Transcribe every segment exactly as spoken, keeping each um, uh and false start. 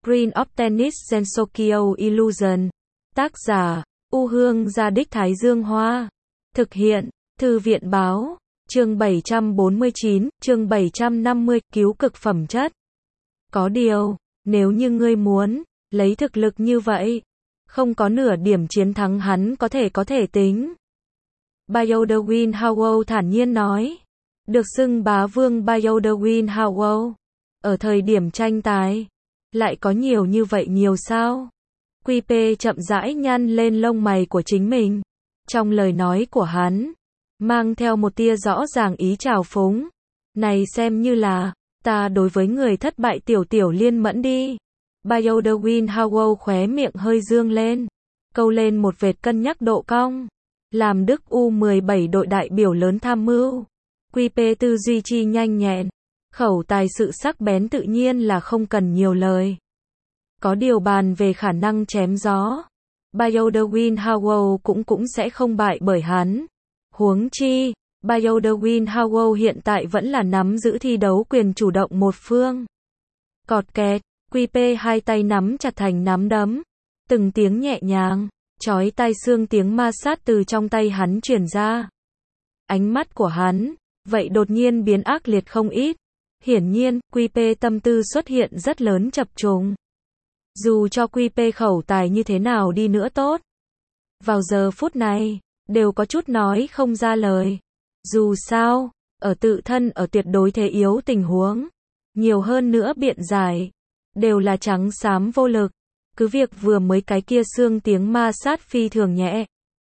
Screen of Tennis Sensokyo Illusion. Tác giả, U Hương Gia Đích Thái Dương Hoa. Thực hiện, Thư viện Báo. Chương bảy trăm bốn mươi chín, chương bảy trăm năm mươi, cứu cực phẩm chất. Có điều, nếu như ngươi muốn, lấy thực lực như vậy, không có nửa điểm chiến thắng hắn có thể có thể tính. Bayoderwin Howell thản nhiên nói. Được xưng bá vương Bayoderwin Howell. Ở thời điểm tranh tài, lại có nhiều như vậy nhiều sao? quy pê chậm rãi nhăn lên lông mày của chính mình. Trong lời nói của hắn, mang theo một tia rõ ràng ý trào phúng. Này xem như là, ta đối với người thất bại tiểu tiểu liên mẫn đi. Bayoderwin Howell khóe miệng hơi dương lên, câu lên một vệt cân nhắc độ cong. Làm Đức U mười bảy đội đại biểu lớn tham mưu, quy pê tư duy chi nhanh nhẹn, khẩu tài sự sắc bén tự nhiên là không cần nhiều lời. Có điều bàn về khả năng chém gió, Bayoderwin Howell cũng cũng sẽ không bại bởi hắn. Huống chi, Bayoderwin Howell hiện tại vẫn là nắm giữ thi đấu quyền chủ động một phương. Cọt kẹt, quy pê hai tay nắm chặt thành nắm đấm. Từng tiếng nhẹ nhàng, chói tai xương tiếng ma sát từ trong tay hắn truyền ra. Ánh mắt của hắn, vậy đột nhiên biến ác liệt không ít. Hiển nhiên, quy pê tâm tư xuất hiện rất lớn chập trùng. Dù cho quy pê khẩu tài như thế nào đi nữa tốt, vào giờ phút này, đều có chút nói không ra lời. Dù sao, ở tự thân ở tuyệt đối thế yếu tình huống, nhiều hơn nữa biện giải, đều là trắng xám vô lực. Cứ việc vừa mới cái kia xương tiếng ma sát phi thường nhẹ.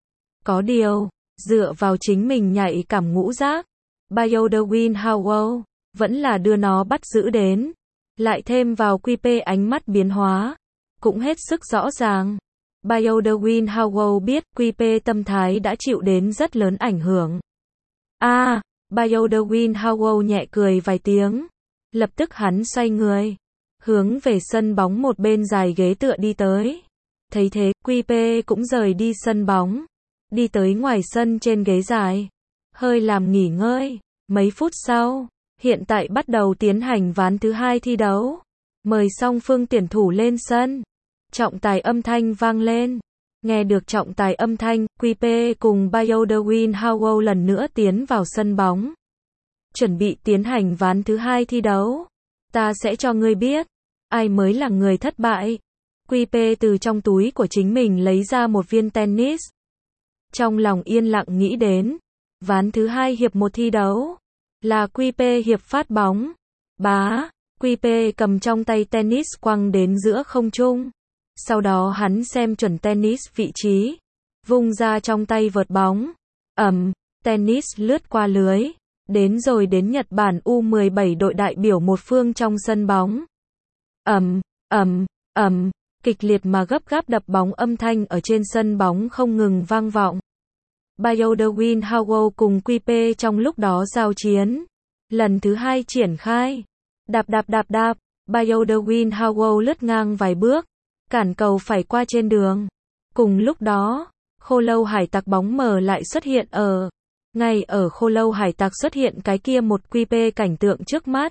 Có điều, dựa vào chính mình nhạy cảm ngũ giác, Bayoderwin Howell vẫn là đưa nó bắt giữ đến. Lại thêm vào quy pê ánh mắt biến hóa, cũng hết sức rõ ràng. Bayoderwin Howell biết quy pê tâm thái đã chịu đến rất lớn ảnh hưởng. A, à, Bayoderwin Howell nhẹ cười vài tiếng. Lập tức hắn xoay người, hướng về sân bóng một bên dài ghế tựa đi tới. Thấy thế, quy pê cũng rời đi sân bóng, đi tới ngoài sân trên ghế dài, hơi làm nghỉ ngơi. Mấy phút sau, hiện tại bắt đầu tiến hành ván thứ hai thi đấu. Mời song phương tuyển thủ lên sân. Trọng tài âm thanh vang lên. Nghe được trọng tài âm thanh, quy pê cùng Bayoderwin Howell lần nữa tiến vào sân bóng. Chuẩn bị tiến hành ván thứ hai thi đấu. Ta sẽ cho ngươi biết, ai mới là người thất bại. quy pê từ trong túi của chính mình lấy ra một viên tennis. Trong lòng yên lặng nghĩ đến, ván thứ hai hiệp một thi đấu, là quy pê hiệp phát bóng. Bá, quy pê cầm trong tay tennis quăng đến giữa không trung. Sau đó hắn xem chuẩn tennis vị trí, vung ra trong tay vợt bóng. Ầm, tennis lướt qua lưới, đến rồi đến Nhật Bản U mười bảy đội đại biểu một phương trong sân bóng. Ầm, ầm, ầm, kịch liệt mà gấp gáp đập bóng âm thanh ở trên sân bóng không ngừng vang vọng. Bayoderwin Howell cùng quy pê trong lúc đó giao chiến. Lần thứ hai triển khai. Đạp đạp đạp đạp, Bayoderwin Howell lướt ngang vài bước, cản cầu phải qua trên đường. Cùng lúc đó, khô lâu hải tặc bóng mờ lại xuất hiện ở. Ngay ở khô lâu hải tặc xuất hiện cái kia một quy pê cảnh tượng trước mắt.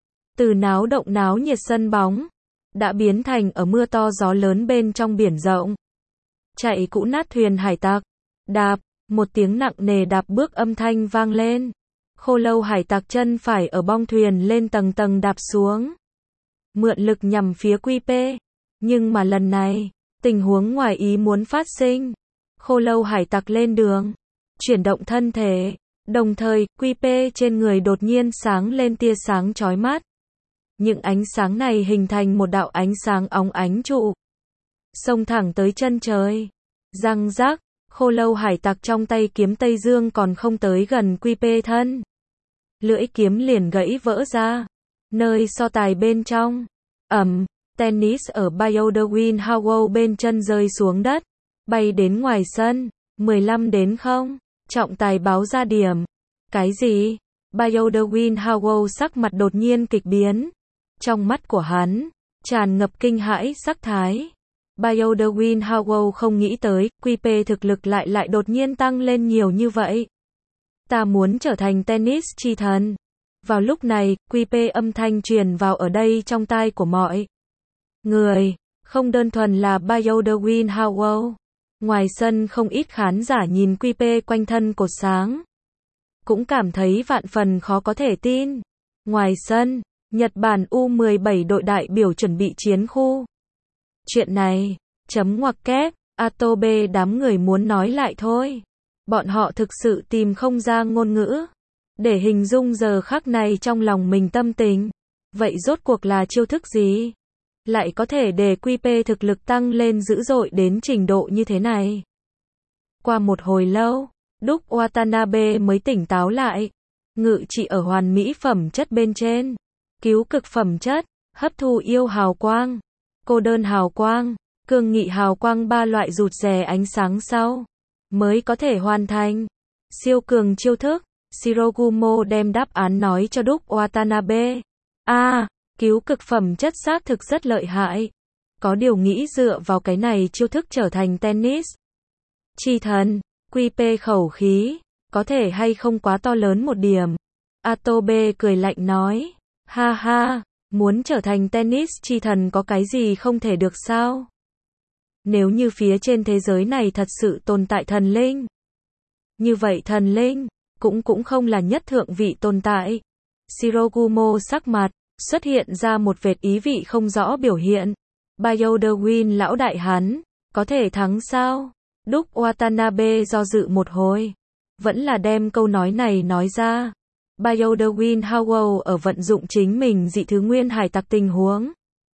Từ náo động náo nhiệt sân bóng, đã biến thành ở mưa to gió lớn bên trong biển rộng. Chạy cũ nát thuyền hải tặc. Đạp, một tiếng nặng nề đạp bước âm thanh vang lên. Khô lâu hải tặc chân phải ở bong thuyền lên tầng tầng đạp xuống. Mượn lực nhằm phía quy pê. Nhưng mà lần này, tình huống ngoài ý muốn phát sinh. Khô lâu hải tặc lên đường, chuyển động thân thể, đồng thời, quy pê trên người đột nhiên sáng lên tia sáng chói mắt. Những ánh sáng này hình thành một đạo ánh sáng óng ánh trụ, xông thẳng tới chân trời. Răng rác, khô lâu hải tặc trong tay kiếm Tây Dương còn không tới gần quy pê thân. Lưỡi kiếm liền gãy vỡ ra. Nơi so tài bên trong, ầm, tennis ở Bayoderwin Howell bên chân rơi xuống đất, bay đến ngoài sân. mười lăm đến không, trọng tài báo ra điểm. Cái gì? Bayoderwin Howell sắc mặt đột nhiên kịch biến. Trong mắt của hắn, tràn ngập kinh hãi sắc thái. Bayoderwin Howell không nghĩ tới, quy pê thực lực lại lại đột nhiên tăng lên nhiều như vậy. Ta muốn trở thành tennis chi thần. Vào lúc này, quy pê âm thanh truyền vào ở đây trong tai của mọi Người, không đơn thuần là Bio The Win Howell. Ngoài sân không ít khán giả nhìn quy pê quanh thân cột sáng. Cũng cảm thấy vạn phần khó có thể tin. Ngoài sân, Nhật Bản U mười bảy đội đại biểu chuẩn bị chiến khu. Chuyện này, chấm ngoặc kép, Atobe đám người muốn nói lại thôi. Bọn họ thực sự tìm không ra ngôn ngữ để hình dung giờ khắc này trong lòng mình tâm tình. Vậy rốt cuộc là chiêu thức gì? Lại có thể để quy pê thực lực tăng lên dữ dội đến trình độ như thế này. Qua một hồi lâu, Đúc Watanabe mới tỉnh táo lại. Ngự trị ở hoàn mỹ phẩm chất bên trên. Cứu cực phẩm chất, hấp thu yêu hào quang, cô đơn hào quang, cường nghị hào quang ba loại rụt rè ánh sáng sau. Mới có thể hoàn thành. Siêu cường chiêu thức. Shirogumo đem đáp án nói cho Đúc Watanabe. À, cứu cực phẩm chất xác thực rất lợi hại. Có điều nghĩ dựa vào cái này chiêu thức trở thành tennis. Chi thần, quy pê khẩu khí, có thể hay không quá to lớn một điểm. Atobe cười lạnh nói. Ha ha, muốn trở thành tennis chi thần có cái gì không thể được sao? Nếu như phía trên thế giới này thật sự tồn tại thần linh. Như vậy thần linh, cũng cũng không là nhất thượng vị tồn tại. Shirogumo sắc mặt, xuất hiện ra một vệt ý vị không rõ biểu hiện. Bio The Win lão đại hắn, có thể thắng sao? Đúc Watanabe do dự một hồi. Vẫn là đem câu nói này nói ra. Bio The Win Howell ở vận dụng chính mình dị thứ nguyên hải tặc tình huống.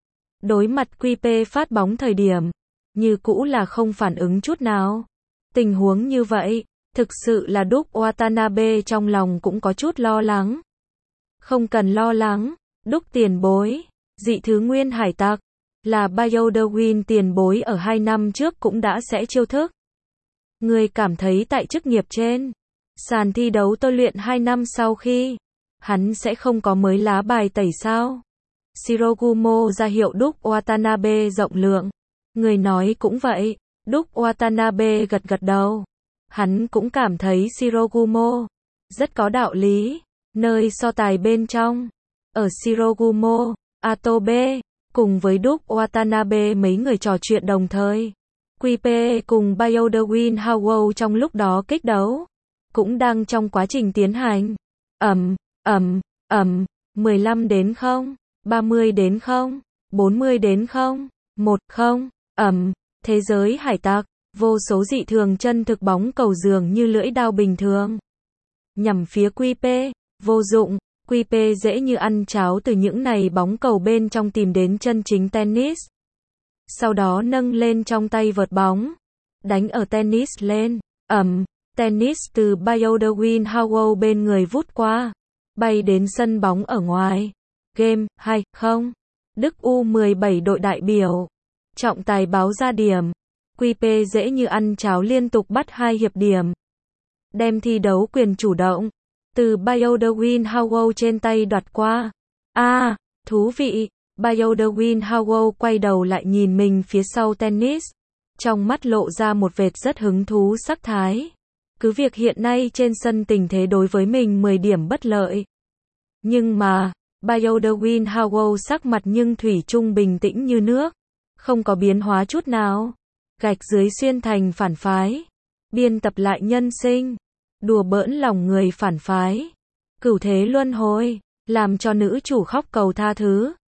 Đối mặt quy pê phát bóng thời điểm. Như cũ là không phản ứng chút nào. Tình huống như vậy, thực sự là Đúc Watanabe trong lòng cũng có chút lo lắng. Không cần lo lắng, Đúc tiền bối, dị thứ nguyên hải tặc, là Bio The Win tiền bối ở hai năm trước cũng đã sẽ chiêu thức. Người cảm thấy tại chức nghiệp trên, sàn thi đấu tôi luyện hai năm sau khi, hắn sẽ không có mới lá bài tẩy sao? Shirogumo ra hiệu Đúc Watanabe rộng lượng. Người nói cũng vậy, Đúc Watanabe gật gật đầu. Hắn cũng cảm thấy Shirogumo rất có đạo lý. Nơi so tài bên trong, ở Shirogumo, Atobe, cùng với Đúc Watanabe mấy người trò chuyện đồng thời. quy pê cùng Bio The Win Howell trong lúc đó kích đấu, cũng đang trong quá trình tiến hành. Ầm, ầm, ầm, mười lăm đến không, ba mươi đến không, bốn mươi đến không, một không, ầm, thế giới hải tặc, vô số dị thường chân thực bóng cầu dường như lưỡi đao bình thường. Nhằm phía quy pê, vô dụng, quy pê dễ như ăn cháo từ những này bóng cầu bên trong tìm đến chân chính tennis. Sau đó nâng lên trong tay vợt bóng, đánh ở tennis lên, ầm, tennis từ Bio The Win Howell bên người vút qua, bay đến sân bóng ở ngoài. Game, hai không. Đức U mười bảy đội đại biểu. Trọng tài báo ra điểm. quy pê dễ như ăn cháo liên tục bắt hai hiệp điểm. Đem thi đấu quyền chủ động. Từ Bio The Win Howell trên tay đoạt qua. À, thú vị. Bio The Win Howell quay đầu lại nhìn mình phía sau tennis. Trong mắt lộ ra một vệt rất hứng thú sắc thái. Cứ việc hiện nay trên sân tình thế đối với mình mười điểm bất lợi. Nhưng mà, Bio The Win Howell sắc mặt nhưng thủy chung bình tĩnh như nước. Không có biến hóa chút nào. Gạch dưới xuyên thành phản phái. Biên tập lại nhân sinh. Đùa bỡn lòng người phản phái. Cửu thế luân hồi. Làm cho nữ chủ khóc cầu tha thứ.